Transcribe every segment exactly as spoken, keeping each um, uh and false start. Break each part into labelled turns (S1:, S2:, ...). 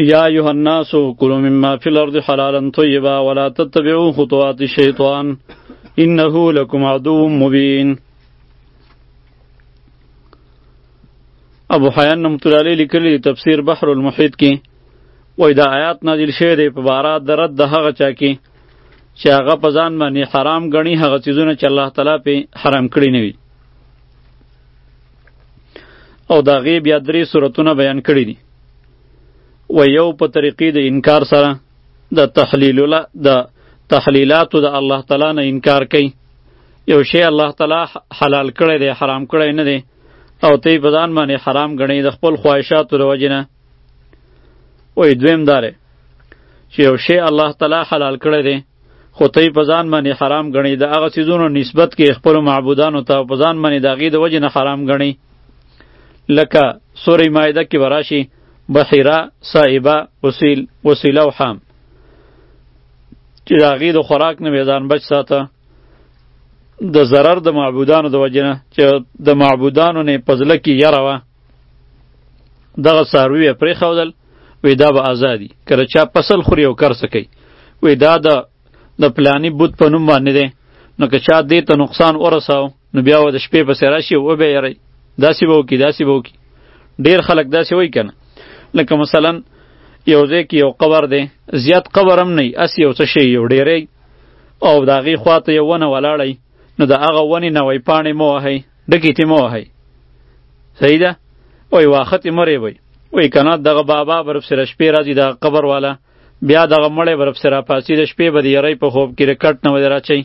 S1: یا ایها الناس کلوا مما فی الارض حلالا طیبا ولا تتبعوا خطوات الشیطان انه لکم عدو مبین. ابو حیان رحمۃ اللہ علیہ لیکلی تفسیر بحر المحیط کی وای دا آیات نازل شوی دی په باره د رد د هغه چا کې چې هغه په ځان باندې حرام ګڼي هغه څیزونه چې الله تعالی پې حرام کړي نه وي، او د هغې بیا درې صورتونه بیان کړي دي. و یو په طریقې د انکار سره د تحلیل د تحلیلاتو د الله تعالی نه انکار کوي، یو شی الله تعالی حلال کړی دی حرام کړی نه دی او ته په ځان باندې حرام ګڼي د خپل خواهشاتو د وجې نه. وای دویم داره چې یو شی الله تعالی حلال کړی دی خو ته په ځان باندې حرام ګڼي، د هغه څیزونو نسبت کې خپلو معبودانو ته په ځان باندې د هغې د وجې نه حرام ګڼي. لکه سورې مایده کې به راشي بحیره، صائبه، وسیل وسیله او حام چې د هغې د خوراک نه بې ځان بچ ساته د ضرر د معبودانو د وجې نه چې د معبودانو نه په زړه کې یره وه دغه څاروي یې پرېښودل، وی دا به ازادي کله چا فصل خوري او کر سکی، وی دا د د پلانی بت په نوم باندې دی، نو که چا دې ته نقصان ورساو نو بیا و د شپې پسې راشي او وبې یری داسې به وکړي داسې به وکړي. ډېر خلک داسې وایي که نه، لکه مثلا یو ځای کې یو قبر دی، زیات قبر هم نه وي، هسې یو څه شی یو ډېری او د هغې خوا ته یو ونه ولاړی، نو د هغه ونې نه وایي پاڼې مه وهئ، ډکې ترې مه وهئ، صحیح ده؟ وایي واښه ترې مه ریبئ، وایي که نه دغه بابا به رپسې شپې راځي دغه قبر والا، بیا دغه مړی به رپسې راپاڅي د شپې به د یری په خوب کې د کټ نه به دې راچوي.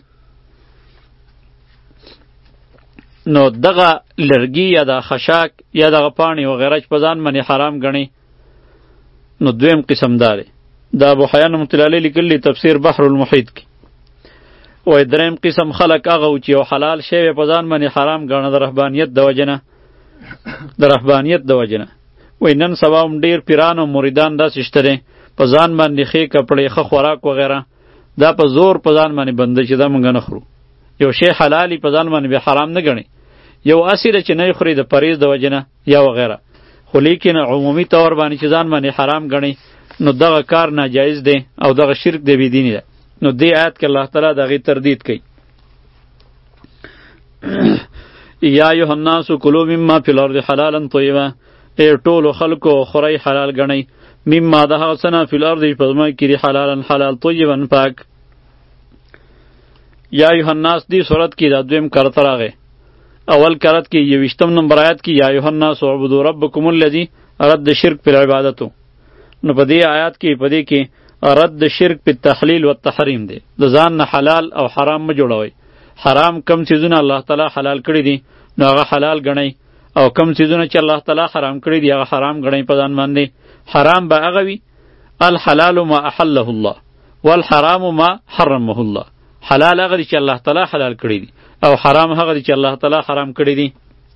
S1: نو دغه لرګي یا د خشاک یا دغه پاڼې وغیره چې په ځان باندې حرام ګڼي نو دویم قسم دا دی. د ابو حیان رحمة الله علیه لیکلي تفسیر بحر المحیط کې وایي دریم قسم خلک هغه و چې یو حلال شی په ځان باندې حرام ګڼه د رهبانیت د وجې نه د رهبانیت د وجې نه. وایي نن سبا هم ډېر پیران او مریدان داسې شته دی په ځان باندې ښې کپړې ښه خوراک وغیره دا په زور په ځان باندې بندوي چې دا مونږ نه خورو. یو شی حلالي په ځان باندې بیا حرام نه ګڼي، یو اصل چې نه خوري د پریز د وجې نه یا وغیره، خو لیکن عمومي طور باندې چې ځان باندې حرام ګڼي نو دغه کار ناجایز دی او دغه شرک دی بېدیني ده. نو دې آیت کې الله تعالی د هغې تردید کوي. یا ایها الناس کلوا مما فی الارض حلالا طیبا، ای ټولو خلکو خورئ حلال ګڼئ، مما د هغه څه نه فی الارض چې په ځمکه کې دي حلالا حلال طیبا پاک. یا ایها الناس دې صورت کې دا دویم کرت راغی. اول کرت کې یویشتم نمبر آیت کې یا ایها الناس اعبدوا ربکم الذی رد شرک په العبادتو، نو په دې آیات کې په دې کې رد شرک په تحلیل و تحریم دی. د ځان نه حلال او حرام مه جوړوئ. حرام کم چیزونه الله تعالی حلال کړي دي نو هغه حلال ګڼئ، او کم چیزونه چې الله تعالی حرام کړي دي هغه حرام ګڼئ په ځان باندې. حرام به هغه وي الحلال ما احله الله والحرام ما حرمه الله. حلال هغه دی چې الله تعالی حلال کړي دي او حرام هغه دی چې الله تعالی حرام کړي دي.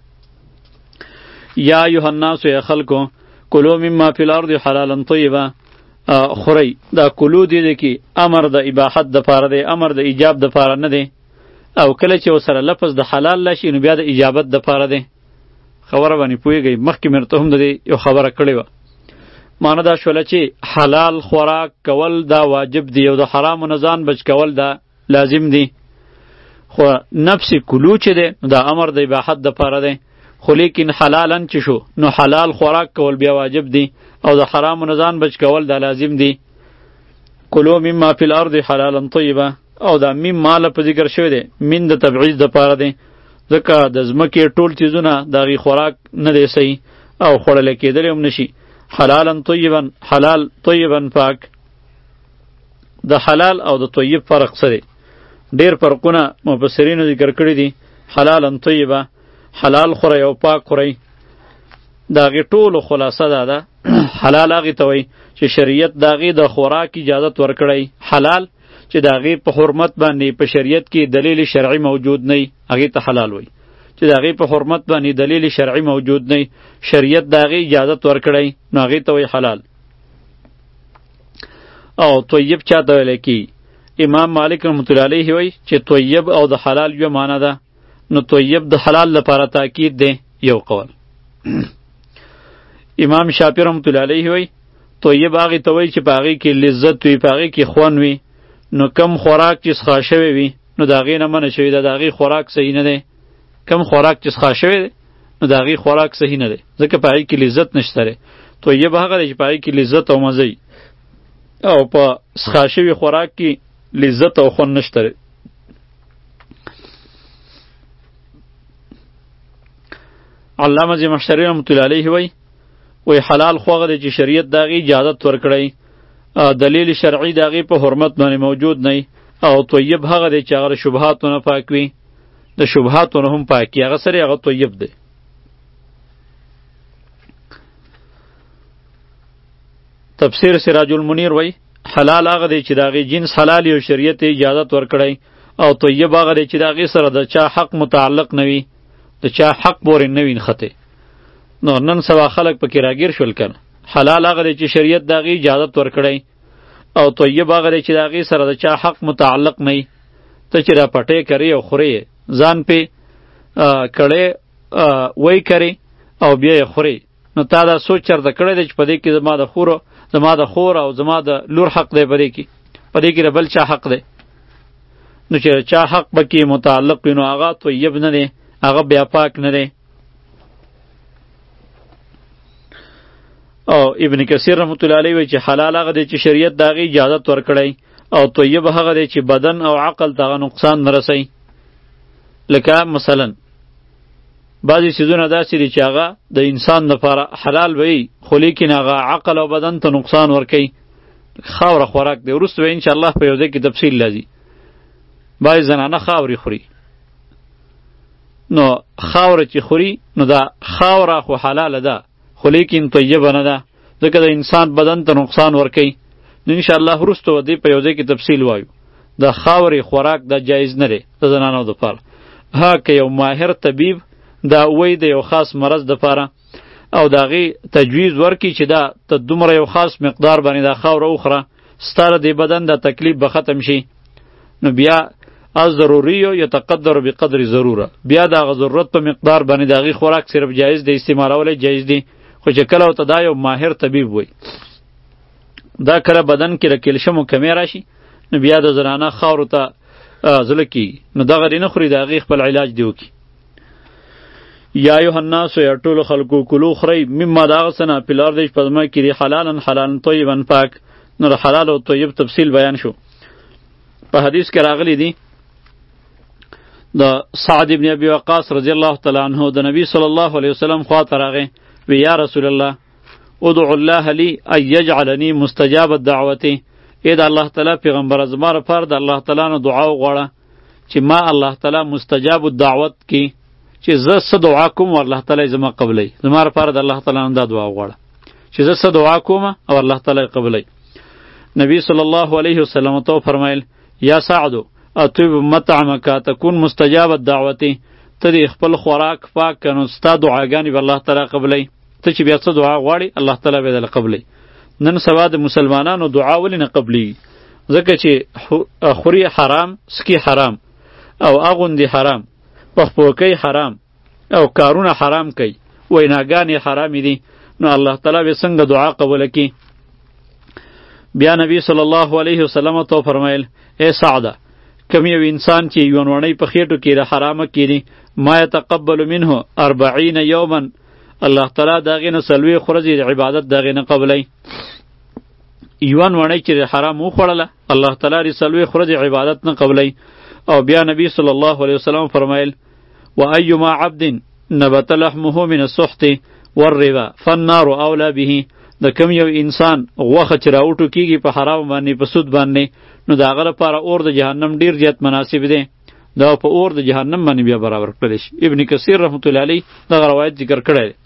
S1: یا ایها الناس یا خلکو کلوا مما فی الارض حلالا طیبا، خورئ. دا کلو دی دی کې امر د اباحت د پاره دی، امر د ایجاب د پاره نه دی، او کله چې ورسره لفظ د حلال لشي نو بیا د اجابت د پاره دی. خبره باندې پوهېږئ، مخکې مې ورته هم د دې یو خبره کړې وه. معنی دا شوله چې حلال خوراک کول دا واجب دی او د حرامو نه ځان بچ کول دا لازم دی، خو نفس کلو چې دی دا امر د اباحت د پاره دی، خو لیکن حلالن چې شو نو حلال خوراک کول بیا واجب دی او د حرامو نه ځان بچ کول دا لازم دی. کلو مما فی الارض حلالا طیبا، او دا میم ماله په ذکر شوی دی من د تبعیض د پاره دی، ځکه د ځمکې ټول چیزونه د هغې خوراک نه دی صحیح او خوړلی کېدلی هم نشي. حلالا طیبا، حلال طیبا پاک. د حلال او د طیب فرق څه دی؟ ډېر فرقونه مفسرینو ذکر کړي دي. حلالا طیبا، حلال خورئ او پاک خورئ، د هغې ټولو خلاصه دا ده حلال هغې ته وایي چې شریعت د هغې د خوراک اجازت ورکړی. حلال چې د هغې په حرمت باندې په شریعت کې دلیل شرعي موجود نه وي هغې ته حلال وایي، چې د هغې په حرمت باندې دلیل شرعي موجود نه وي، شریعت د هغې اجازت ورکړی نو هغې ته وایي حلال. او طیب چا ته ویلی کېږي؟ امام مالک رحمة الله علیه وایي چې طیب او د حلال یوه معنی ده، نو طیب د حلال لپاره تاکید دی یو قول. امام شافعی رحمة الله علیه وایي طیب هغې ته وایي چې په هغې کې لذت وي، په هغې کې خوند وي. نو کم خوراک چې څښا شوی وي نو د هغې نه منع شوي ده، د هغې خوراک صحیح نه دی. کم خوراک چې څښا شوی دی نو د هغې خوراک صحیح نه دی، ځکه په هغې کې لذت نشته دی. طیب هغه دی چې په هغې کې لذت او مزه وي، او په څښا شوي خوراک کې لذت او خوند نشته دی. علامه زمخشري رحمت الله علیه وی وی حلال خو هغه دی چې شریعت د هغې اجازت ورکړی، دلیل شرعي د هغې په حرمت باندې موجود نه وي. او طیب هغه دی چې هغه د شبهاتو نه پاک وي، د شبهاتو نه هم پاک وي، هغه سره هغه طیب دی. تفسیر سراج المنیر وی حلال هغه دی چې د هغې جنس حلال او شریعت اجازت ورکړی، او طیب هغه دی چې د هغې سره د چا حق متعلق نه وي، د چا حق پورې نه وي نښتی. نو نن سبا خلک پکې راګیر شول کنه. حلال هغه دی چې شریعت د هغې اجازت ورکړی، او طیب هغه دی چې د هغې سره د چا حق متعلق نه وي. ته چې را پټې کوې او خورې ځان پې کړی وی کرې او بیا یې خورې، نو تا دا سوچ چرته کړی دی چې په دې کې زما د خور زما د خور او زما د لور حق دی، په دې کې په دې کې د بل چا حق دی. نو چې چا حق پکې متعلق وي نو هغه طیب نه دی، هغه بیا پاک نه دی. او ابن کثیر رحمت الله علیه وی چې حلال هغه دی چې شریعت د هغې اجازت ورکړی، او طیب هغه دی چې بدن او عقل ته هغه نقصان نه رسوي. لکه مثلا بعضې څیزونه داسې دي چې هغه د انسان دپاره حلال وي، خو لیکن هغه عقل او بدن ته نقصان ورکوي. خاوره خوراک دی، وروسته به انشاءالله په یو ځای کې تفصیل لازي. بعضې زنانه خاورې خوري، نو خاوره چې خوري نو دا خاوره خو حلاله ده، خو لیکن طیبه نه ده، ځکه د انسان بدن ته نقصان ورکوي. نو انشاءالله وروسته به دې په یو ځای کې تفصیل وایو. د خاورې خوراک دا جایز نه دی د زنانو دپاره. ها که یو ماهر طبیب دا وی د یو خاص مرض دپاره او د هغې تجویز ورکړي چې دا ته دومره یو خاص مقدار باندې دا خاوره وخوره، ستا د دې بدن دا تکلیف به ختم شي، نو بیا از ضروریو یتقدر بقدر ضروره، بیا د هغه ضرورت په مقدار باندې د هغې خوراک صرف جایز دی، استعمالولی جایز دی. خو چې کله ورته دا یو ماهر طبیب وی دا کله بدن کې د کلشمو کمی راشي، نو بیا د زنانه خاورو ته زړه کېږي، نو دغه دې نه خوري، د هغې خپل علاج دې وکړي. یا ایها الناس یا ټولو خلکو کلو خورئ مما د هغه څه نه فی الارض چې په ځمکه کې دي حلالا حلالا طیبا پاک. نو د حلال او طیب تفصیل بیان شو. په حدیث کې راغلی دی د سعد ابن ابي وقاص رضی الله تعالی عنه د نبی صلی الله علیه وسلم خواته راغی، وی یا رسول الله ادعو الله لی ان یجعلنی مستجاب الدعوة. ای د الله تعالی پیغمبر زما لپاره د الله تعالی نه دعا وغواړه چې ما الله تعالی مستجاب الدعوت کی، چې زه څه دعا کوم الله تعالی زما قبلی. زما لپاره د الله تعالی نه دا دعا وغواړه چې زه څه دعا کوم او الله تعالی قبلی. نبی صلی الله علیه وسلم تو فرمایل یا سعد اطیب مطعمک تکون مستجاب الدعوة. ته دې خپل خوراک پاک کنو، ستا دعاګانې به الله تعالی قبلی. ته چې بیا څه دعا غواړي الله تعالی به دله قبلی. نن سبا د مسلمانانو دعا ولې نه قبلیږي؟ ځکه چې خوري حرام، سکی حرام، او اغوندي حرام، پخپوکی حرام، او کارونه حرام کوي، ویناګانې حرامې دي، نو الله تعالی به څنګه دعا قبوله کړي؟ بیا نبی صلی الله علیه وسلم ته فرمایل ای سعده، کم یو انسان چې یو ونړۍ په خېټو کې د حرامه کړي، ما یتقبل منه اربعین یوما، الله تعالی د هغې نه څلوېښت ورځې د عبادت د هغې نه قبلی. یوه ونړۍ چې د حرام وخوړله الله تعالی د څلوېښت ورځې عبادت نه قبلی. او بیا نبی صلی الله علیه وسلم فرمایل و ایما عبد نبت لحمه من السحت والربا فالنار اولا به. د کم یو انسان غوښه چې راوټو کېږي په حرام باندې په سود باندې، نو د هغه لپاره اور د جهنم ډېر زیات مناسب دی، دا په اور د جهنم باندې بیا برابر کړلی شي. ابن کثیر رحمت الله علیه دغه روایت ذکر کړی دی.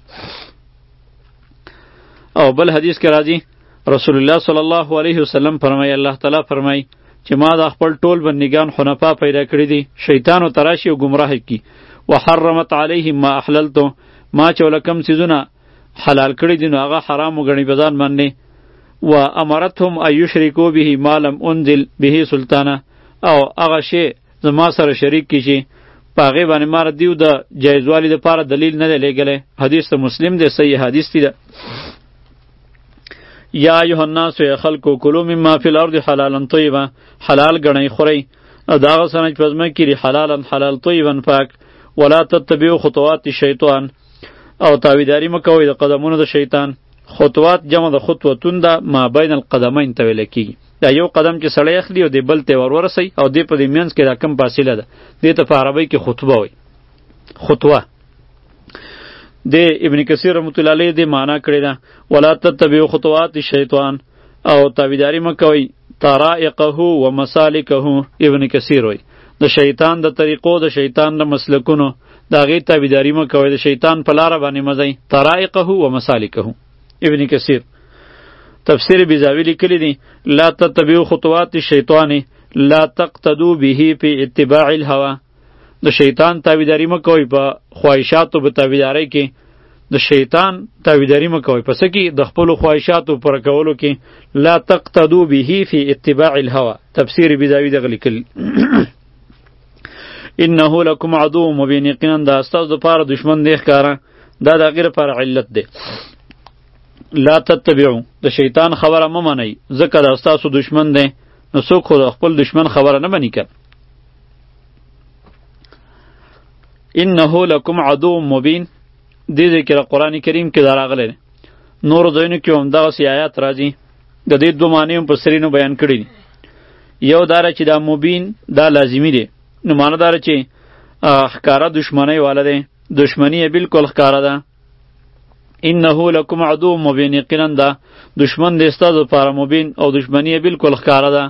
S1: او بل حدیث کې راځي رسول الله صلی الله علیه وسلم فرمایي الله تعالی فرمایي چې ما دا خپل ټول بندگان حنفا پیدا کړي دي، شیطان او تراشی او گمراه کی. وحرمت علیهم ما احللته، ما چې ولکم سيزونه حلال کړي دي نو هغه حرام وګڼي په ځان باندې. و امرتهم ان یشرکوا به ما لم انزل به سلطانه، او هغه شی زما سره شریک کی شي په هغې باندې ما دیو د جایزوالي دپاره دلیل نه دی لېږلی. حدیث ته مسلم دی، صحیح حدیث دی. یا ایها الناس ای خلکو کلوا مما فی الارض حلالا طیبا حلال ګڼئ خورئ د هغه څه نه چې په ځمکه کې دي حلالا حلال طیبا پاک ولا تتبعوا خطوات الشیطان او تاویداری مه کوئ د قدمونو د شیطان خطوات جمع د خطوتون ده ما بین القدمین ته ویل کېږي دا یو قدم چې سړی اخلي او د بل ته ور ورسوي او دې په دې منځ کې دا کم فاصله ده دې ته په عربۍ کې خطبه وایي خطوه د ابن کثیر رحمت الله علیه دې معنا کړې ده ولا تتبعوا خطوات الشیطان او تابعداري مه کوئ طرائقه و مسالکه ابن کثیر وایي د شیطان د طریقو د شیطان د مسلکونو د هغې تابعداري مه کوئ د شیطان په لاره باندې مه ځئ طرائقه و مسالکه ابن کثیر تفسیر بیزاوی لیکلی دی لا تتبعوا خطوات الشیطان لا تقتدوا به فی اتباع الهوا د شیطان تابعداري مه کوئ په خواهشاتو په تابعدارۍ کې د شیطان تابعداري مه کوئ په څه کې د خپلو خواهشاتو پوره کولو کې لا تقتدوا به فی اتباع الهوا تفسیر بیزاوی دغه لیکل انه لکم عدو مبین یقینا دا ستاسو دپاره دشمن دی ښکاره دا د هغې لپاره علت دی لا تتبعو د شیطان خبره مه منئ ځکه دا ستاسو دشمن دی نو څوک خو د خپل دشمن خبره نه مني که انه لکم عدو مبین دې ځای کې د قرآن کریم کې دا راغلی دی نورو ځایونو کې هم دغسې آیات راځي د دې دوه معنی هم مفسرینو بیان کړي دي یو دا چې دا مبین دا لازمي دی نو معنی دا چې ښکاره دشمنۍ والا دی دشمنی یې بلکل ښکاره ده انه لکم عدو مبین یقینا دا دشمن دی ستاسو لپاره مبین او دشمنی یې بلکل ښکاره ده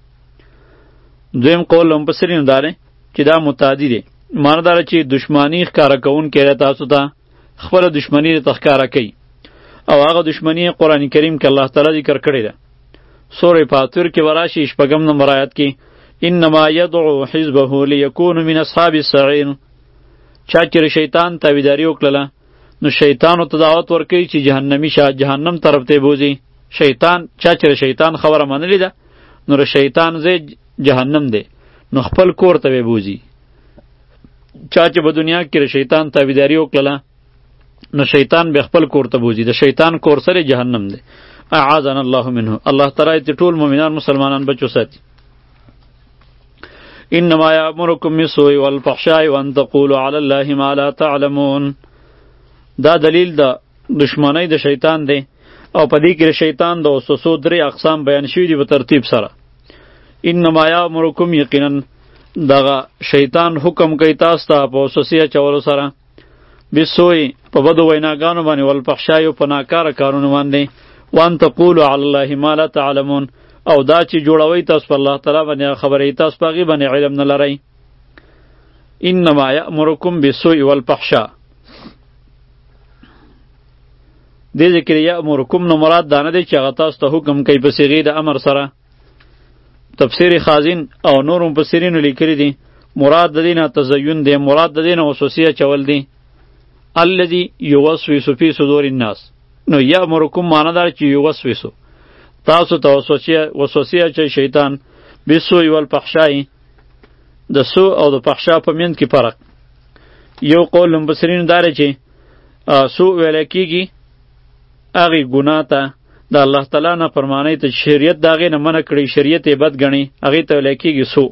S1: دویم قول هم مفسرینو دا دی چې دا متعدی دی معنی دا چې دشمنی ښکاره کوونکی دی تاسو ته خپله دشمني درته ښکاره کوي او هغه دشمنی قرآن کریم کې الله تعالی ذکر کړې ده سورې فاطر کې به راشي شپږم نمبر آیت کې انما یدعو حزبه لیکونوا من اصحاب السعیر چا چې شیطان تابعداري وکړله نو شیطانو ته دعوت ورکوي چې جهنمی شه جهنم طرف ته بوځي شیطان چا چې شیطان خبره منلې ده نو شیطان ځای جهنم دی نو خپل کور ته به بوځي چا چې په دنیا کې شیطان تابعداري وکړله نو شیطان به خپل کور ته بوځي د شیطان کور سره جهنم دی اعاذنا الله منه الله تعالی دې ټول مؤمنان مسلمانان بچو ساتي انما یامرکم بالسوء والفحشاء وان تقولوا علی الله ما لا تعلمون دا دلیل د دشمنی د شیطان دی او په دې کې شیطان د وسوسو درې اقسام بیان شوي دي په ترتیب سره انما یامرکم یقینا دغه شیطان حکم کوي تاسو ته په وسوسې اچولو سره بالسوء په بدو ویناګانو باندې والفحشاء په ناکاره کارونو باندې وان تقولوا علی الله ما لا تعلمون او دا چې جوړوي تاسو په الله تعالی باندې خبرې تاسو په هغې باندې علم نه لرئ انما یامرکم بالسوء والفحشاء دې ذکر یامرکم نو مراد دا نه دی چې هغه تاسو ته حکم کوي په صیغې د امر سره تفسیر خازن او نور مفسرینو لیکلي دي مراد د دې نه تزین دی مراد د دې نه وسوسې اچول دی الذي یوسوس فی صدور الناس نو یامرکم معنی دار چې یوسوسو تاسو ته وسوسې اچوي شیطان بالسوء والفحشاء د سوء او د فحشا په منځ کې فرق یو قول مفسرینو دا دی چې سوء ویلی کېږي هغې ګناه ته د الله تعالی نه فرمانی ته شریعت د هغې نه منع کړي شریعت یې بد ګڼي هغې ته ویلی کېږي سوء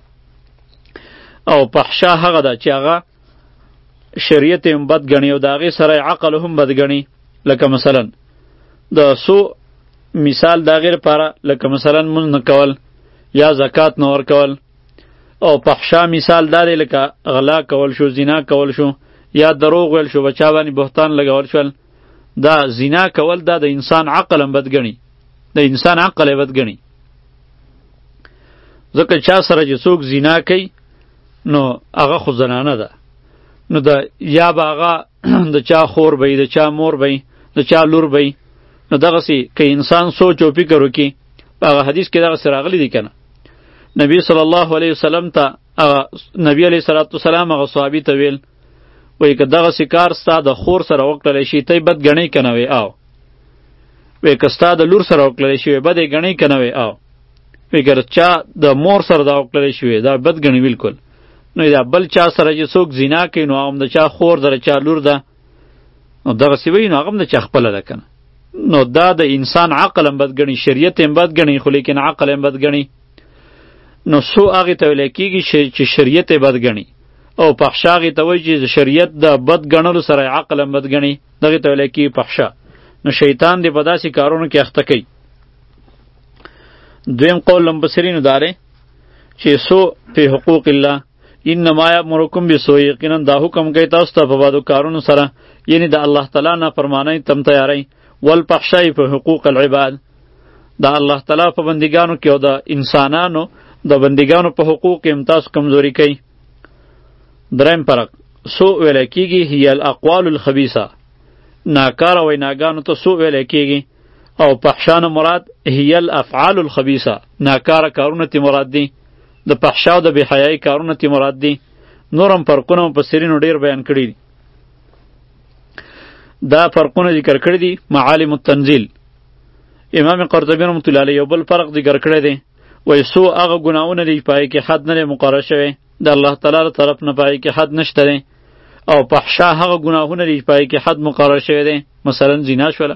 S1: او فحشا هغه ده چې هغه شریعت هم بد ګڼي او د هغې سره عقل هم بد ګڼي لکه مثلا د سوء مثال د هغې لپاره لکه مثلا مونځ نه کول یا زکات نه ورکول او فحشا مثال دا دی لکه غلا کول شو زنا کول شو یا دروغ ویل شو بچا باندې بهتان لګول شول دا زنا کول دا د انسان عقل هم بد ګڼي د انسان عقل یې بد ګڼي ځکه چا سره چې څوک زنا کوي نو هغه خو زنانه ده نو د یا به هغه د چا خور به د چا مور به د چا لور به نو دغسې که انسان سوچ او فکر وکړي په هغه حدیث کې دغسې راغلی دی که نه نبی صلی الله علیه وسلم ته نبی علیه صلات وسلام هغه صحابي ته ویل وایي که دغسې کار ستا د خور سره وکړلی شي ته یې بد ګڼئ که نه وی او وایي که ستا د لور سره وکړلی شي بد یې ګڼئ که نه وی او وایي که چا د مور سره دا وکړلی شي دا بد ګڼي بلکل نو دا بل چا سره چې څوک زنا کوي نو هغه هم د چا خور ده د چا لور ده نو دغسې وایي نو هغه هم د چا خپله ده که نه نو دا د انسان عقل هم بد ګڼي، شریعت هم بد ګڼي، خو لیکن عقل هم بد ګڼي. نو سو هغې ته ویلی کېږي چې شریعت یې بد ګڼي، او فحشا هغې ته وایي چې شریعت د بد ګڼلو سره عقل هم بد ګڼي، دغې ته ویلی کېږي فحشا. نو شیطان دې په داسې کارونو کې اخته کوي. دویم قول لمبصرینو دا دی چې سو فی حقوق الله انما یامرکم بالسوء، یقینا دا حکم کوي تاسو ته په بدو کارونو سره، یعنی د الله تعالی نافرمانی تم تیاری. والفحشاء فی حقوق العباد، دا الله تعالی په بندګانو کې او د انسانانو د بندګانو په حقوق کې امتاز کمزوری کوي. دریم فرق سو ویلی کېږي هی الاقوال الخبیثه، ناکاره ویناګانو ته سو ویلی کېږي، او فحشا مراد هی الافعال الخبیثه، ناکاره کارونه تی مراد دي، د فحشا او د بېحیایي کارونه تی مراد دي. نورم فرقونه مفسرینو ډېر بیان کړي دي. دا فرقونه ذکر کړي دي معالم التنزیل. امام قرطبي رحمة الله علیه یو بل فرق ذکر کړی دی، وایي سو هغه ګناهونه دي پای کې حد نه دی مقرر شوی، د الله تعالی له طرف نه پای کې حد نشته دی. او فحشا هغه ګناهونه دي پای کې حد مقرر شوی دی، مثلا زنا شوله.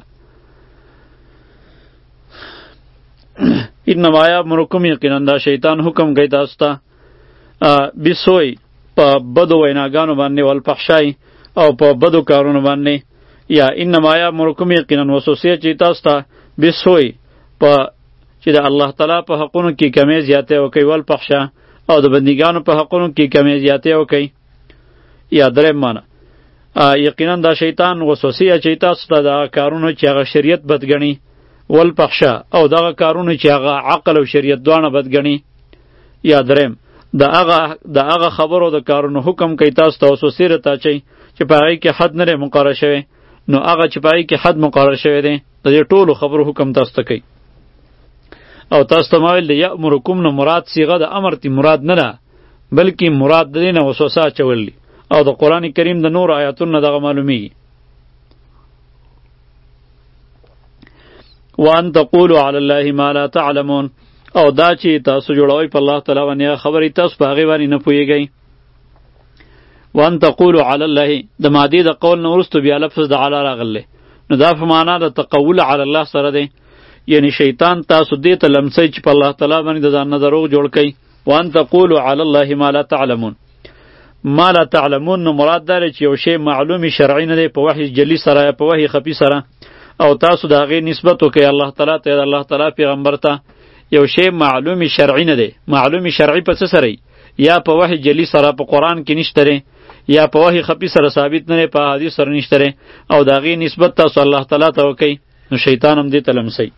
S1: انما یامرکم، یقینا دا شیطان حکم کوي تاسو ته بسوء، په بدو ویناګانو باندې، والفحشاء او په بدو کارونو باندې. یا انما یامرکم، یقینا وسوسه چې تاسو ته بسوء، په چې د الله تعالی په حقونو کې کمی زیاتی وکړي، والفحشاء او د بندګانو په حقونو کې کمی زیاتی وکړي. یا دریم معنی یقینا دا شیطان وسوسه چې تاسو ته دغه کارونو چې هغه شریعت بد ګڼي، والفحشاء او دغه کارونه چې هغه عقل او شریعت دواړه بد ګڼي. یا دریم د هغه د هغه خبرو د کارونو حکم کوي تاسو ته وسوسې راته اچوي چې په هغې کې حد نه دی مقرر شوی. نو هغه چې په هغې کې حد مقرر شوی دی د دې ټولو خبرو حکم تاسو ته کوي. او تاسو ته ما ویل د یامرکم نه مراد صیغه د امر تی مراد نه ده، بلکې مراد د دې نه وسوسه اچول دي. او د قرآن کریم د نور آیاتونو نه دغه معلومیږي. وان تقولوا علی الله ما لا تعلمون، او دا چې تاسو جوړوئ په الله تعالی باندې خبرې تاسو په هغې باندې نه پوهیږئ. وان تقولوا علی الله د مادې د قول نه وروسته بیا لفظ د علی راغلی، نو دا په معنا د تقول علی الله سره دی. یعنی شیطان تاسو دې ته لمسی چې په الله تعالی باندې د ځان نه دروغ جوړ کړئ. وان تقولوا علی الله ما لا تعلمون، ما لا تعلمون نو مراد دا دی چې یو شی معلوم شرعي نه دی په وحی جلی سره یا په وحی خفي سره، او تاسو د هغې نسبت وکئ الله تعالی ته یا د الله تعالی پیغمبر ته. یو شی معلوم شرعي نه دی، معلوم شرعي په څه سره یا په وحی جلی سره په قرآن کې نشته دی، یا په وحی خفي سره ثابت نه دی، په حدیث سره نشته دی، او د هغې نسبت تاسو الله تعالی ته وکئ، نو شیطان هم دې ته لمسی.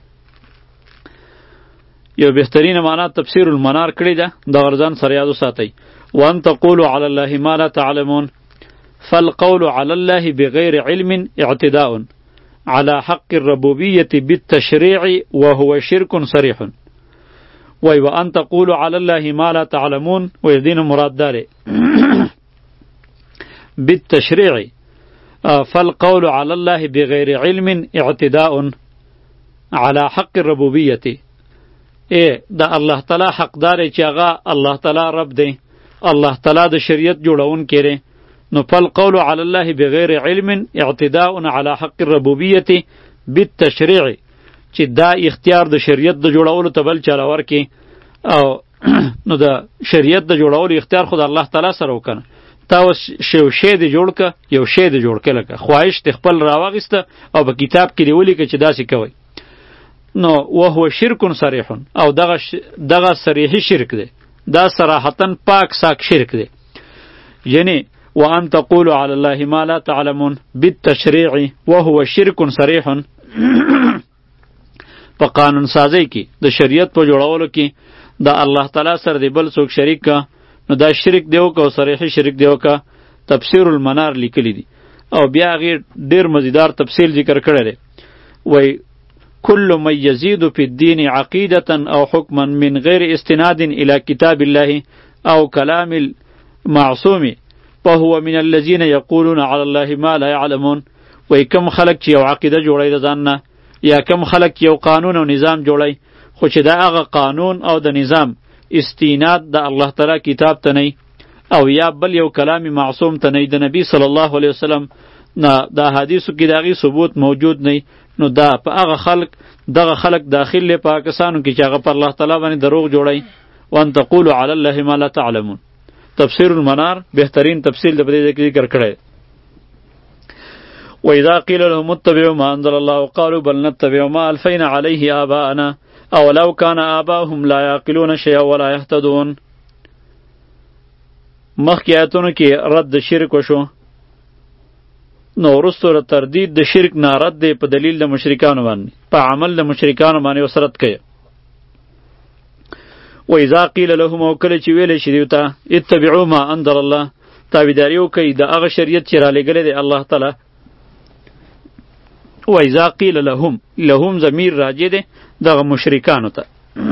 S1: یو بهترینه معنا تفسیر المنار کړې ده، د غرضان سره یاد وساتئ. وان تقولوا علی الله ما لا تعلمون، فالقول علی الله بغیر علم اعتداء على حق الربوبية بالتشريع وهو شرك صريح. وی وان تقولوا على الله ما لا تعلمون، ويدين مراد داره بالتشريع، فالقول على الله بغير علم اعتداء على حق الربوبية. اے دا الله تعالی حق داره چې هغه الله تعالی رب دی، الله تعالی د شریعت جوړون کړي. نو فالقول على الله بغیر علم اعتداء على حق الربوبیة بالتشریع، چې دا اختیار د شریعت د جوړولو ته بل چاله ورکي. او نو د شریعت د جوړولو اختیار خود الله تعالی سره وکنه. تا یو شی دی جوړ که یو شی دی جوړ که، لکه خواهش د خپل راواغسته او په کتاب کې دی ولیکه چې داسې کوئ، نو وهو شرک صریح، او دغه دغه صریحي شرک دی، دا صراحتا پاک ساک شرک دی. یعنی وان تقولوا على الله ما لا تعلمون بالتشریع وهو شرک صریح، په قانون سازی کې د شریعت په جوړولو کې د الله تعالی سره دی بل څوک شریک کا، نو دا شرک دی او صریحي شرک دی وکا. تفسیر المنار لیکلی دی، او بیا غیر ډیر مزیدار تفصیل ذکر کړی دی. وی كل من يزيد في الدين عقيدة أو حكما من غير استناد إلى كتاب الله أو كلام المعصوم فهو من الذين يقولون على الله ما لا يعلمون. وی کم خلق چې یو عقیده جوړی د ځان نه، یا کم خلق چې یو قانون او نظام جوړی، خو چې دا هغه قانون او د نظام استیناد د الله تعالی کتاب ته نه، او یا بل یو کلام معصوم ته نه، د نبی صلی الله علیه وسلم نه د احادیثو کې د هغې ثبوت موجود نه، نو دا په هغه خلق دغه خلق داخل له پاکستانو کې چې هغه پر الله تعالی باندې دروغ جوړي وان تقولوا علی الله ما لا تعلمون. تفسیر المنار بهترین تفصیل د دې ذکر کړی. وإذا قيل لهم اتبعوا ما أنزل الله قالوا بل نتبع ما ألفينا عليه آباءنا أولو كان آباؤهم لا يعقلون شيئا ولا يهتدون. مخکې آیتونو کې رد د شرک وشو، نو وروستو د تردید د شرک نه رد دی په دلیل د مشرکانو باندې، په عمل د مشرکانو باندې اوس رد کوي. وإذا قيل لهم او کله چې ویلی شي دوی ته اتبعوا ما أنزل الله، تابعداري وکړئ د هغه شریعت چې رالیږلی دی الله تعالی. وإذا قيل لهم، لهم ضمیر راجع دی دغه مشرکانو ته.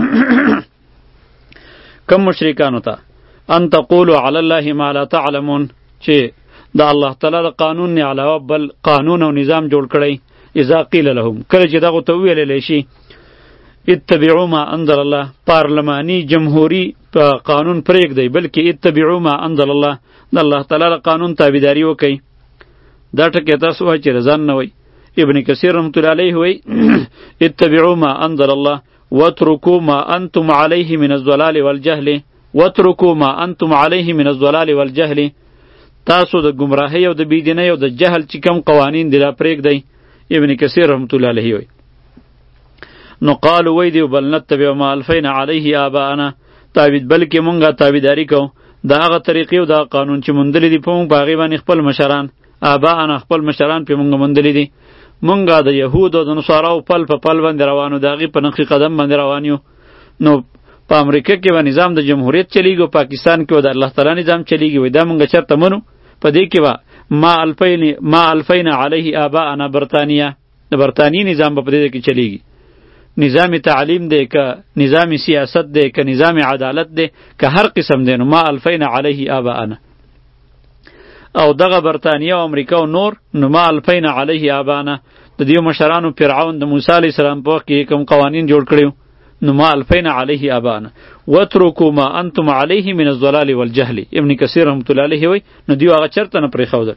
S1: کم مشرکانو ته؟ ان تقولوا على الله ما لا تعلمون، چې د الله تعالی د قانون نه علاوه بل قانون او نظام جوړ کړی. اذا قيل لهم، کله چې دغه ته وویلی شي اتبعوا ما انزل الله، پارلمانی جمهوری په قانون پرېږدئ، بلکې اتبعوا ما انزل الله، د الله تعالی د قانون تابعداري وکئ. دا ټکی تاسو وایئ چې رضان نه وایئ. ابن کثیر رحمت الله علیه وی اتبعوا ما انزل الله واتركوا ما انتم عليه من الضلال والجهل واتركوا ما انتم عليه من الضلال والجهل. تاسو د گمراهی او د بيدینۍ او د جهل چې کوم قوانین دی را پرېږدئ. ابن کثیر رحمت الله علیه وی نو قالوا وی دی بل نتبع ما الفینا علیه آباءنا، تابع بلکې مونږه تابعداري کوو د هغه طریقې او د قانون چې موندلی دي په مونږ په هغې باندې خپل مشران. آباءنا خپل مشران پې مونږ موندلی دي. مونږه د یهود او د نصاراو پل په پل باندې روانو، د هغې په نقش قدم باندې روان یو. نو په امریکا کې به نظام د جمهوریت چلیږي او پاکستان کې به د الله تعالی نظام چلیږي. وایي دا مونږ چېرته منو؟ په دې کې به ما الفین ما الفینا علیه آباءنا برطانیه، د برطانیې نظام به په دې کې چلیږي. نظام تعلیم دی که نظام سیاست دی که نظام عدالت دی که هر قسم دی، نو ما الفینا علیه آباءنا. او دغه برطانیه او امریکا او نور نو ما الفینا علیه آباءنا، د دې مشرانو فرعون د موسی علیه السلام په وخت کې کوم قوانین جوړ کړیو، نو ما الفینا علیه آباءنا واترکوا ما انتم علیه من الضلال والجهل. ابن کثیر رحمت الله علیه وی نو دیو هغه چرته نه پرېښودل.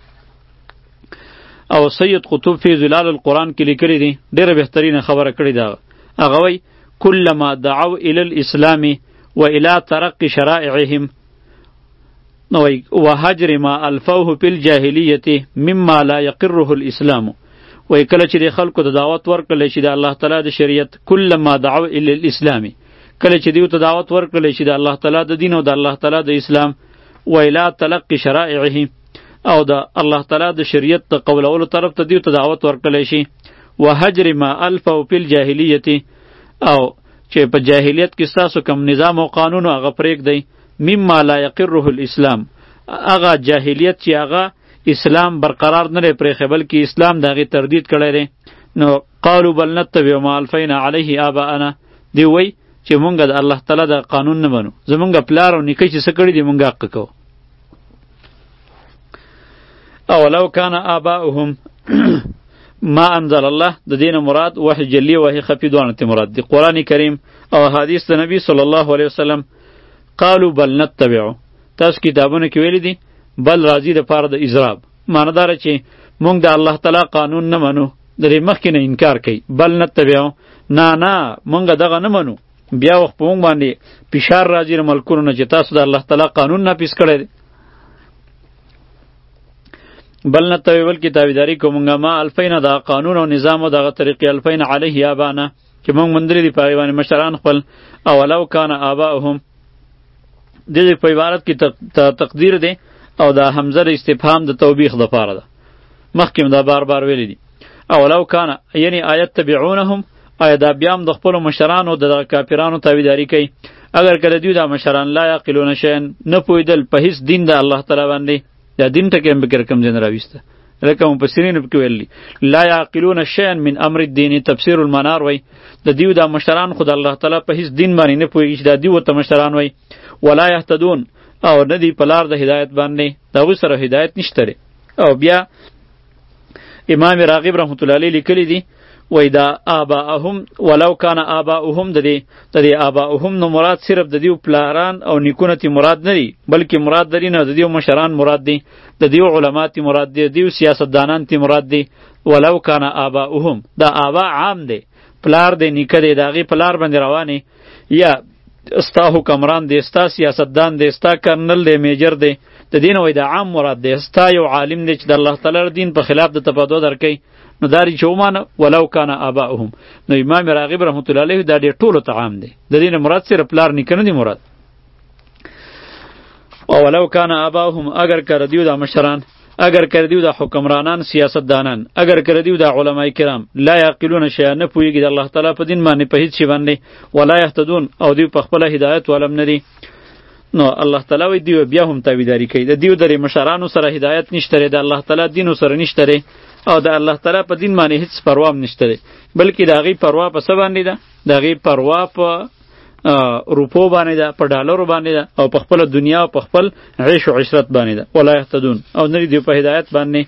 S1: او سید قطب فی ظلال القرآن کې لیکلی دی، ډېره بهترینه خبره کړې ده. هغه وی کلما دعوا الی الاسلام و الی ترقی شرائعهم نو وی وهجر ما الفوه فی الجاهلیه مما لا یقره الاسلام. وی کله چې د خلکو د دعوت ورکړلی شي د الله تعالی د شریعت، کلما دعوا الی الاسلام، کله چې دیو ته دعوت ورکړلی شي د الله تعالی د دین او د الله تعالی د اسلام، و الی تلقی شرائعه، او د الله تعالی د شریعت د قولولو طرف ته دیو ته دعوت ورکړلی شي. وهجر ما الفوه فی الجاهلیه، او چې په جاهلیت کې ستاسو کوم نظام او قانون هغه پرېږدئ، مما لا یقره الاسلام، هغه جاهلیت چې هغه اسلام برقرار نه دی پرېښی بلکې اسلام د هغې تردید کړی دی. نو قالوا بل نتبع ما الفینا علیه آباءنا، دی وی چې مونږ د الله تعالی د قانون نه منو، زمونږ پلار او نیکه چې څه کړي دي مونږ حق کوو. اولو کان آباؤهم ما انزل الله، د دین مراد وحی جلی او وحی خفی دواړه ته مراد دی، قرآن کریم او حدیث د نبی صلی الله علیه وسلم. قالوا بل نتبعو، تاسو کتابونه کې ویلی دي بل راځي د پاره د اضراب، معنی داره چې مونږ د الله تعالی قانون نه منو، د دې مخکې نه انکار کوي. بل نتبعو، نه نه مونږ دغه نه منو، بیا وخت په مونږ باندې فشار راځي د ملکونو نه چې تاسو د الله تعالی قانون ناپیس کړی دی. بل نتبع بلکې تابعداري کوو مونږه ما الفینا دا قانون او نظام او دغه طریقې الفینا علیه آباءنا چې مونږ موندلي دي په هغې باندې مشران خپل. اولو کان آباؤهم، دې په عبارت کې تقدیر دی او دا حمزه د استفهام د توبیخ دپاره ده، مخکې دا بار بار ویلی دي. اولو کان یعنی آیت تبعونهم، آیا دا بیا هم د خپلو مشرانو د دغه کافرانو تابعداري کوي. اگر کله دوی دا مشران لا یعقلون شیئا، نه پوهېدل په هیڅ دین د الله تعالی باندې، دا دین ټکی هم بکر کم ځای نه راویسته، لکه مفسرینو پکې ویلي لا یعقلون شیئا من امر الدین. تفسیر المنار وی د دیو دا مشران خو د الله تعالی په هیڅ دین باندې نه پوهېږي چې دا دیو ورته مشران وی. ولا یهتدون، او نه دی په لار د هدایت باندې، د هغوی سره هدایت نشته دی. او بیا امام راغب رحمت الله علیه لیکلی دی وای دا آباءهم ولو کان آباؤهم د دې د دې آباؤهم نو مراد صرف د دې پلاران او نیکونه تی مراد نه دي بلکې مراد درې نه د دې مشران مراد دي د دې علما تی مراد دي د دې سیاستدانان تی مراد دي ولو کان آباؤهم دا آبا عام دی پلار دی نیکه دی داغي پلار باندې رواني یا استا حکمران دی استا سیاستدان دی استا کرنل دی میجر دی د دین وای دا عام مراد دی استا یو عالم دی چې د الله تعالی دین په خلاف د تپادو درکې نو داری چومانه ولو کان آباؤهم نو امام راغب رحمت الله علیه دا ډیر ټولو ته عام دی د دین مراد صرف پلار نیکه نه دی مراد او ولو کان آباؤهم اگر کړه دیو د مشران اگر کړه دیو د حکمرانان سیاستدانان اگر کړه دیو د علماء کرام لا یعقلون شیئا نه پویږي د الله تعالی په دین باندې په هیڅ شی باندې ولا یهتدون او دی په خپل هدایت ولم ندی نو الله تعالی وی دیو بیا هم تابعداري کوي د دیو د مشرانو سره هدایت نشته د الله تعالی دین سره نشته او د الله تعالی په دین باندې هیڅ پروا نشته بلکې د هغې پروا په څه باندې ده د هغې پروا په روپو باندې ده په ډالرو باندې ده او په خپله دنیا او په خپل عیش و عشرت باندې ده ولا یهتدون او نه دی په هدایت باندې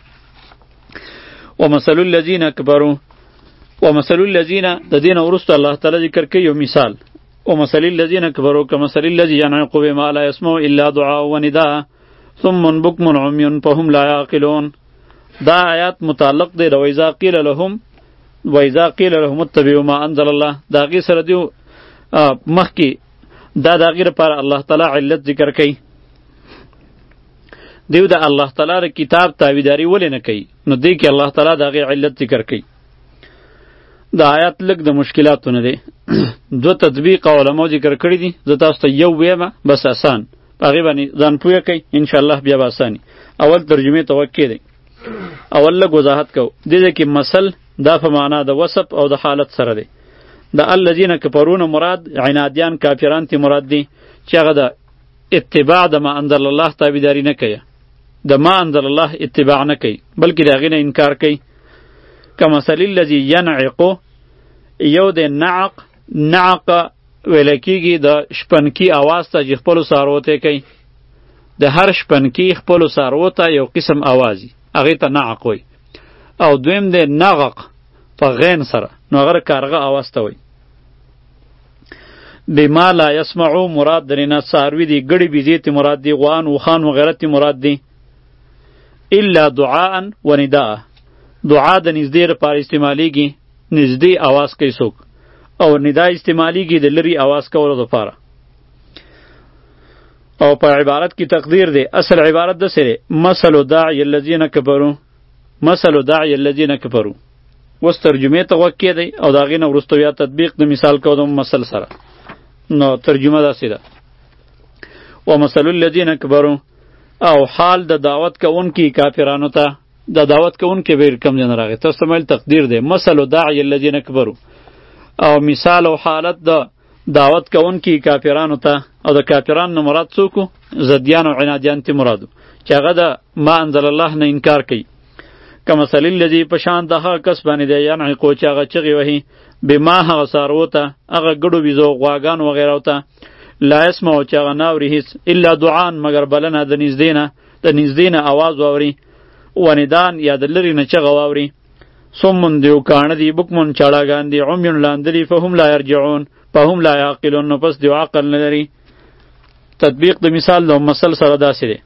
S1: ومثل الذین کفروا ومثل الذین د دین وروسته الله تعالی ذکر کوي یو مثال ومثل الذین کفروا کمثل الذی ينعق بما لا يسمع الا دعاء ونداء ثم بكم عمي فهم لا يعقلون دا آیات متعلق دی د وایذا قیل لهم وایذا قیل لهم اتبعوا ما انزل الله دا غي سره دی مخکې دا د هغې لپاره الله تعالی علت ذکر کوي دیو د الله تعالی د کتاب تابعداري ولې نه کوي نو دی کې الله تعالی د هغې علت ذکر کوي دا آیات لږ د مشکلاتو نه دی دو تطبیق علماو ذکر کړي دي زه تاسو ته یو ویمه بس آسان په هغې باندې ځان پوه کوئ انشاءالله بیا به آساني اول ترجمې ته وکې دی اول لږ وضاحت کو دې ځای کې مثل دا په معنا د وصف او د حالت سره دی د الذین کفرون مراد عنادیان کافران تی مراد دی چې هغه د اتباع د ما انزل الله تابعداري نه کوي د ما انزل الله اتباع نه کوي بلکې د هغې نه انکار کوي کمثل الذی ینعق یو د نعق نعق ویل کېږي د شپنکي اواز ته چې خپلو څاروو ته کوي د هر شپنکي خپلو څاروو ته یو قسم اوازي هغې ته نعق وی او دویم دی نغق په غین سره نو هغه کارغه اواز ته وی بما لا يسمعو مراد درینه څاروي دي ګړي بیزې ته مراد دي غوان وخان وغیره ته مراد دي الا دعاء و نداء دعا د نږدې لپاره استعمالیږي نږدې اواز کوي څوک او ندا استعمالیږي د لرې اواز کولو لپاره او په عبارت کې تقدیر دی اصل عبارت د سره مثل داعی الذین کفروا مثل داعی الذین کفروا وس ترجمه ته وکې دی او دا غینه ورستو یا تطبیق د مثال کوم مثل سره نو ترجمه دا سیده و مثل الذین کفروا او حال د دعوت کوونکی کافرانو ته د دعوت کوونکی به کم نه راغی تاسو مل تقدیر دی مثل داعی الذین کفروا او مثال او حالت د دعوت کوونکی کافرانو ته او د کافرانو مراد څوک زدیان او عنادیان ته مرادو چې هغه د ما انزل الله نه انکار کوي کمثل الذی پشان دغه کس باندې دی یعنی کو چې هغه چغي وهي بما هغه سارو ته هغه ګډو بيزو غواګان و غیره ته لا اسمع چې هغه ناوري هیڅ الا دعان مگر بلنه د نږدېنه د نږدېنه आवाज واوري وندان یا د لری نه چغه واوري سمون دیو کانه دی بکمون چاړاګان دی عميون لاندري فهم لا يرجعون فهم لا يعقلون نو پس دیو عقل نه لري تطبیق د مثال د مثل سره داسې دی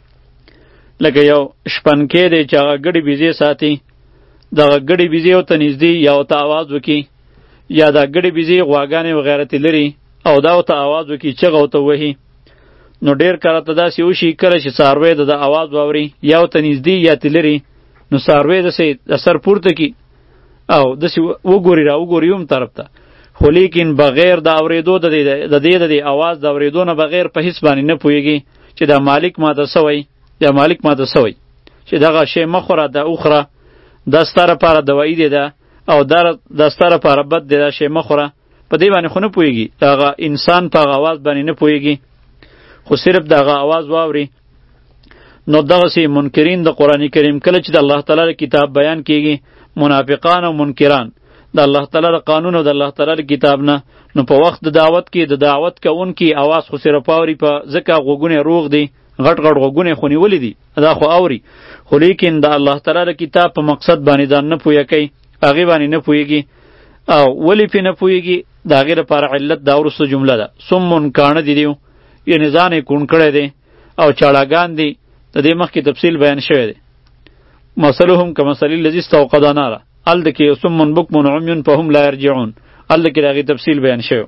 S1: لکه یو شپنکې دی چې هغه ګډې بیزې ساتي دغه ګډې بیزې ورته نږدې یا ورته اواز وکړي یا دا ګډې بیزې غواګانې وغیره تې لري او دا ورته اواز وکړي چغه ورته وهي نو ډېر کله ته داسې وشي کله چې څاروی د ده اواز واوري یا ورته نږدې یا تې لري نو څاروی داسې د سر پورته کړي او داسې وګوري را وګوري هم طرف ته خو لیکن بغیر د اورېدو د دې د دې اواز د اورېدو نه بغیر په هیڅ باندې نه پوهېږي چې دا مالک ماته څه وایي یا مالک ماته څه وایي چې دغه شی مه خوره دا وخوره دا ستا لپاره دوایي دی ده او دا ستا لپاره بد دی دا شی مه خوره په دې باندې خو نه پوهېږي هغه انسان په هغه اواز باندې نه پوهېږي خو صرف د هغه اواز واوري نو دغسې منکرین د قرآن کریم کله چې د الله تعالی د کتاب بیان کیږي منافقان او منکران د الله تعالی د قانون او د الله تعالی د کتاب نه نو په وخت د دعوت کې د دعوت کوونکي اواز خو صرف اوري په ځکه غوږونه روغ دي غټ غټ غوږونه خو نیولي دي دا خو اوري خو لیکن د الله تعالی د کتاب په مقصد باندې ځان نه پوهه کوي هغې باندې نه پوهېږي او ولې پې نه پوهېږي د هغې لپاره علت دا وروسته جمله ده صم کاڼه دي دیو یعنې ځان یې کوڼ کړی دی او چاړاګان دي د دې مخکې تفصیل بیان شوی دی مثلهم کمثل الذي استوقد نارا هلته کې صم بکم عمي فهم لا يرجعون هلته کې د هغې تفصیل بیان شوی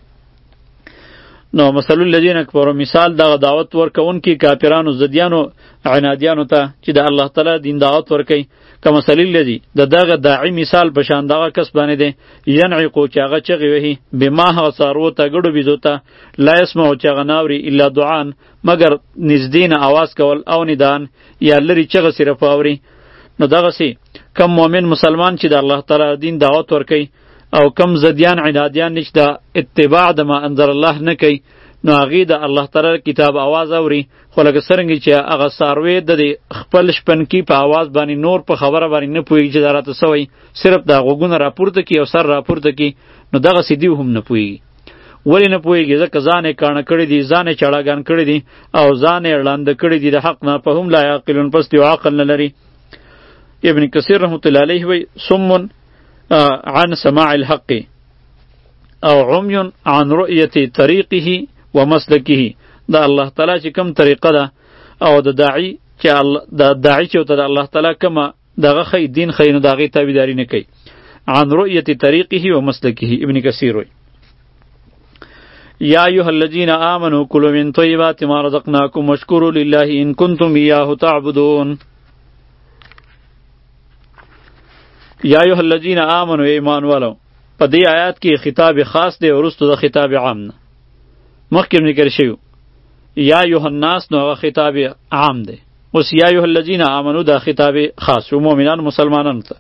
S1: نو مثل الذین کفروا مثال دغه دعوت ورکوونکي کافرانو زدیانو عنادیانو ته چې د الله تعالی دین دعوت ورکوي که مثل الذی د دغه داعی مثال په شان دغه کس باندې دی ینعقو چې هغه چغې وهي بما هغه څاروو ته ګډو بیزو ته لا یسمعو چې هغه ناوري الا دعان مګر نږدې نه اواز کول او ندان یا لرې چغه صرف اوري نو دغسې کم مؤمن مسلمان چې د الله تعالی دین دعوت ورکوي او کم زدیان عنادیان نش د اتباع د ما انزل الله نه کوي نو هغې د الله تعالی کتاب آواز اوري خو لکه څرنګه چې هغه څاروی د خپل شپنکي په آواز باندې نور په خبره باندې نه پوهېږي چې دا راته سوی صرف د غوږونه راپورته کړي او سر راپورته کړي نو دغسې دیو هم نه پوهېږي ولې نه پوهېږي ځکه ځان یې کاڼه کړی دي ځان یې چاړاګان کړی دي او ځان یې ړانده کړي دي د حق نه فهم لا یعقلون پس دیو عقل نه لري ابن کثیر رحمت الله علیه وی صم عن سماع الحق او عمي عن رؤية طريقه ومسلكه دا الله تعالی چې کوم طریقه ده او د داعی چې د داعی چې ته د الله تعالی کومه دغه خی دین خی نو دغه تابعداري نه کوي عن رؤية طريقه ومسلكه ابن کثیر وی یا ایها الذین آمنوا کلوا من طیبات ما رزقناکم واشکروا لله ان کنتم ایاه تعبدون یا ایها الذین آمنوا ایمان والو په دې آیات کې خطاب خاص دی او وروسته د خطاب عام نه مخکې ذکر شوی یا ایها الناس نو هغه خطاب عام دی اوس یا ایها الذین آمنوا دا خطاب خاص شو مؤمنان مسلمانانو ته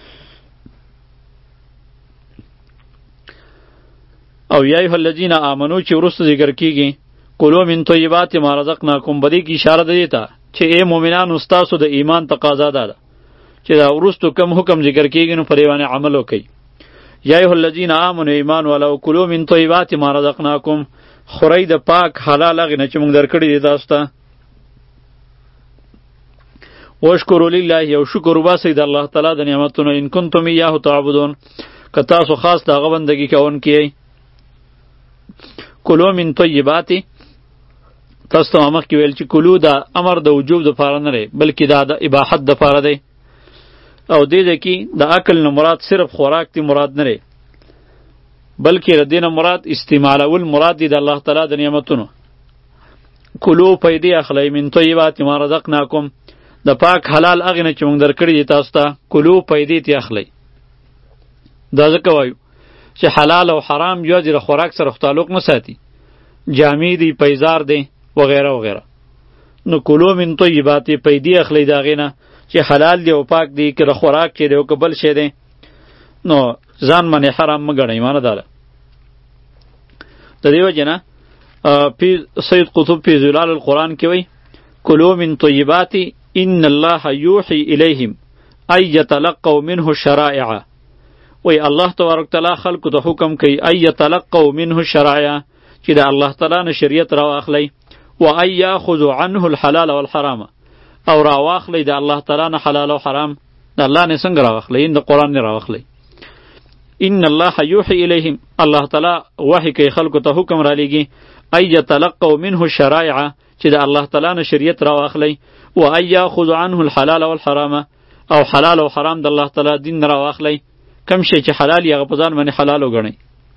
S1: او یا ایها الذین آمنوا چې وروسته ذکر کیږي کلوا من طیبات ما رزقناکم بدی کی اشاره ده ته چې ای مؤمنانو ستاسو د ایمان تقاضا ده چې دا وروستو کم حکم ذکر کیږي نو پرې باندې عمل وکړي یا ایها الذین آمنوا ایمان ولو کلوا من طیبات ما رزقناکم خورئ د پاک حلال هغې نه چې موږ درکړي دي تاسو ته واشکروا لله یو شکر وباسئ د الله تعالی د نعمتونو ان کنتم ایاه تعبدون که تاسو خاص د هغه بندګي کوونکي یئ کلوا من طیبات تاسو ته مخکې ویل چې کلو د امر د وجوب دپاره نه دی بلکې دا د اباحت دپاره دی او دې ده کې د عقل نه مراد صرف خوراک دی مراد نه دی بلکې د دې نه مراد استعمالول مراد دی د الله تعالی د نعمتونو کلو پیدې اخلئ من طیبات ما رزقناکم د پاک حلال هغې نه چې موږ درکړي دي تاسو ته کلو پیدې تې اخلئ دا ځکه وایو چې حلال او حرام یوازې د خوراک سره خو تعلق نه ساتي جامې دی پیزار دی وغیره وغیره نو کلو من طیبات پیدې اخلئ د هغې نه چې حلال دی او پاک دی که د خوراک چې دی او که بل شی دی نو ځان باندې حرام مه ګڼئ معنه دا ده د دې وجې نه سید قطب فی ظلال القرآن کې وایي کلو من طیبات ان الله یوحی الیهم ای یتلقوا منه الشرائع وی الله تبارک تعالی خلکو ته حکم کوي ای یتلقوا منه الشرائع چې د الله تعالی نه شریعت راواخلی و ای یاخذوا عنه الحلال والحرام او راواخلی د الله تعالی نه حلال او حرام د الله نه څنګه راواخلی د قرآن نه راواخلی ان الله یوحی الیهم الله تعالی وحی کوي خلکو ته حکم را لیږي ای یتلقوا منه الشرائع چې د الله تعالی نه شریعت راواخلی و ای یاخذوا عنه الحلال والحرام او حلال او حرام د الله تعالی دین نه راواخلی کم شی چې حلال یې هغه په ځان باندې حلال وګڼئ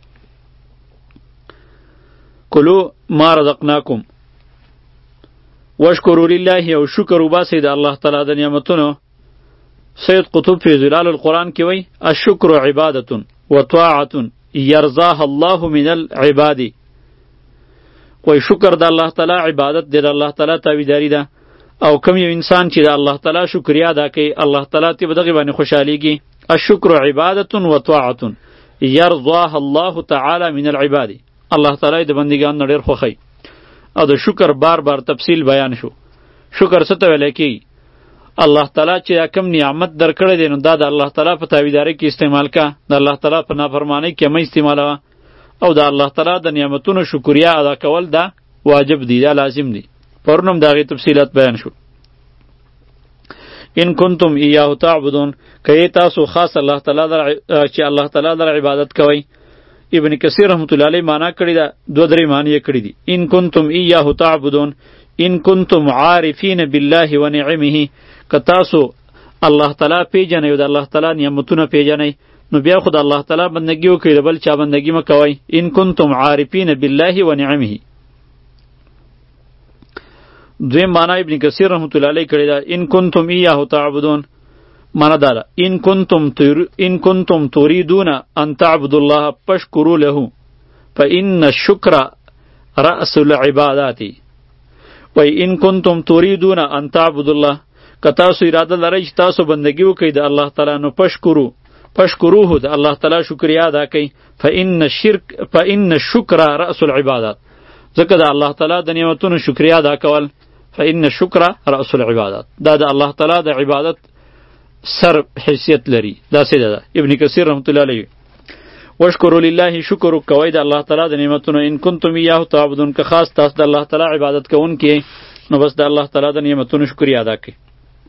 S1: کلو ما رزقناکم واشکروا لله او شکر وباسئ د الله تعالی د نعمتونو سید قطب فی ظلال القرآن کې وایي الشکر عبادة و طاعة یرضاها الله من العباد وایي شکر د الله تعالی عبادت دی د الله تعالی تابعداري ده او کوم یو انسان چې د الله تعالی شکریا ادا کوي الله تعالی ته به دغې باندې خوشحالیږي الشکر عبادة و طاعة یرضاها الله تعالی من العباد الله تعالی د بندګانو نه ډېر خوښوي او د شکر بار بار تفصیل بیان شو شکر څه ته ویلی کیږي الله تعالی چې کوم نعمت درکړی دی نو دا د الله تعالی په تابعدارۍ کې استعمال کا د الله تعالی په نافرمانۍ کې مه استعمالوه او د الله تعالی د نعمتونو شکریا ادا کول دا واجب دی دا لازم دی پرون هم د هغې تفصیلات بیان شو ان کنتم ایاه تعبدون که تاسو خاص الله تعالی در چې الله تعالی در عبادت کوئ. ابن کثیر رحمت الله علیه معنا کړی دا دو درې معنی کړی دي. ان کنتم ایاه تعبدون ان کنتم عارفین بالله و نعمه که تاسو الله تعالی پیژنئ او د الله تعالی نعمتونه پیژنئ نو بیا خود الله تعالی بندگی وکړئ بل چا بندگی مه کوئ. ان کنتم عارفین بالله و نعمه. دویم معنی ابن کثیر رحمت الله علیه کړی دا ان کنتم ایاه تعبدون معنی دا ده ان کنتم تر... ان کنتم تريدون ان تعبدوا الله فاشكروا له فإن الشكر رأس العبادات. و ان کنتم تريدون ان تعبدوا الله که تاسو اراده لرئ چې تاسو بندگی وکئ د الله تعالی نو پشکرو پشکروه د الله تعالی شکریا ادا کئ. فإن الشرك فإن الشكر رأس العبادات ځکه د الله تعالی د نعمتونو شکریا ادا کول فإن الشكر رأس العبادات دا د الله تعالی د عبادت سر حیثیت لري. دا څه ده ابن کثیر رحمت الله علیه واشکروا لله شکر کوئ د الله تعالی د نعمتونو ان کنتم ایاه تعبدون که خاص تاسو د الله تعالی عبادت کوونکي نو بس د الله تعالی د نعمتونو شکریا ادا کړئ.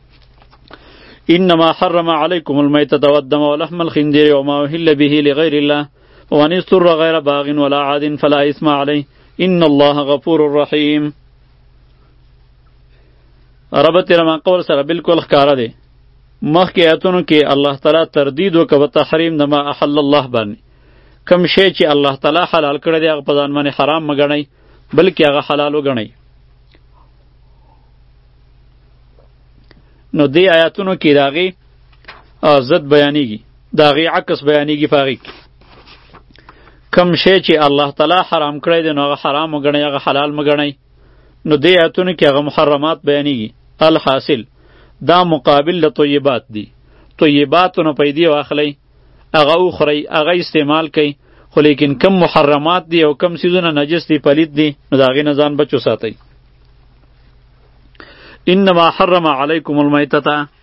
S1: انما حرم علیکم المیتة والدم ولحم الخنزیر وما اهل به لغیر الله ومن اضطر غیر باغ ولا عاد فلا اثم علیه ان الله غفور رحیم. ربط رما قول سره بالکل ښکاره دی. مخکې آیاتونو کې الله تعالی تردید وکړه په تحریم د ما احل الله باندې. کم شی چې الله تعالی حلال کړی دی هغه په ځان باندې حرام مه ګڼئ بلکې هغه حلال وګڼئ. نو دې آیاتونو کې د هغې ضد بیانېږي د هغې عکس بیانېږي په هغې کې. کم شی چې الله تعالی حرام کړی دی نو هغه حرام وګڼئ هغه حلال مه ګڼئ. نو دې آیاتونو کې هغه محرمات بیانېږي. الحاصل دا مقابل له طیبات دي. طیباتو نه پیدې واخلئ هغه وخورئ هغه استعمال کوئ خو لیکن کم محرمات دي او کم څیزونه نجس دي پلید دي نو د هغې نه ځان بچ وساتئ. انما حرم علیکم المیتة